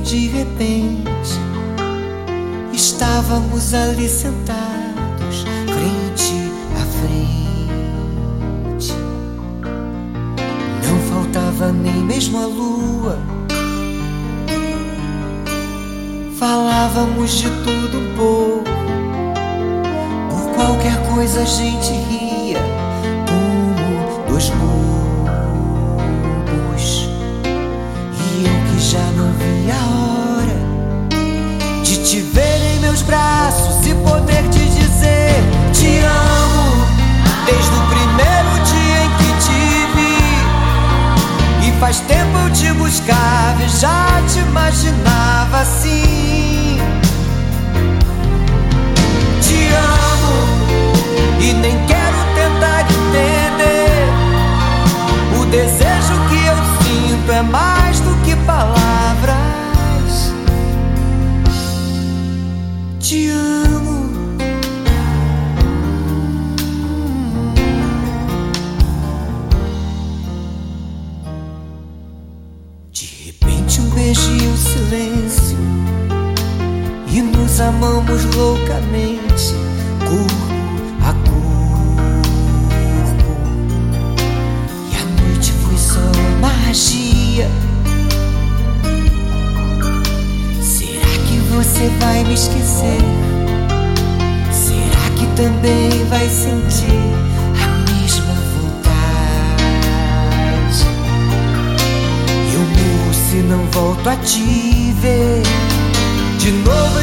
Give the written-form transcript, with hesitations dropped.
de repente estávamos ali sentados, frente a frente. Não faltava nem mesmo a lua. Falávamos de tudo um pouco. Por qualquer coisa a gente ria, como dois bobos. E eu que já não vi a hora de te ver em meus braços e poder te dizer te amo, desde o primeiro dia em que te vi. E faz tempo eu te buscava e já te imaginava assim. Te amo e nem quero tentar entender. O desejo que eu sinto é mais do que palavras. Te amo. De repente um beijo e um silêncio, e nos amamos loucamente, corpo a corpo. E a noite foi só magia. Será que você vai me esquecer? Será que também vai sentir a mesma vontade? Eu morro se não volto a te ver de novo.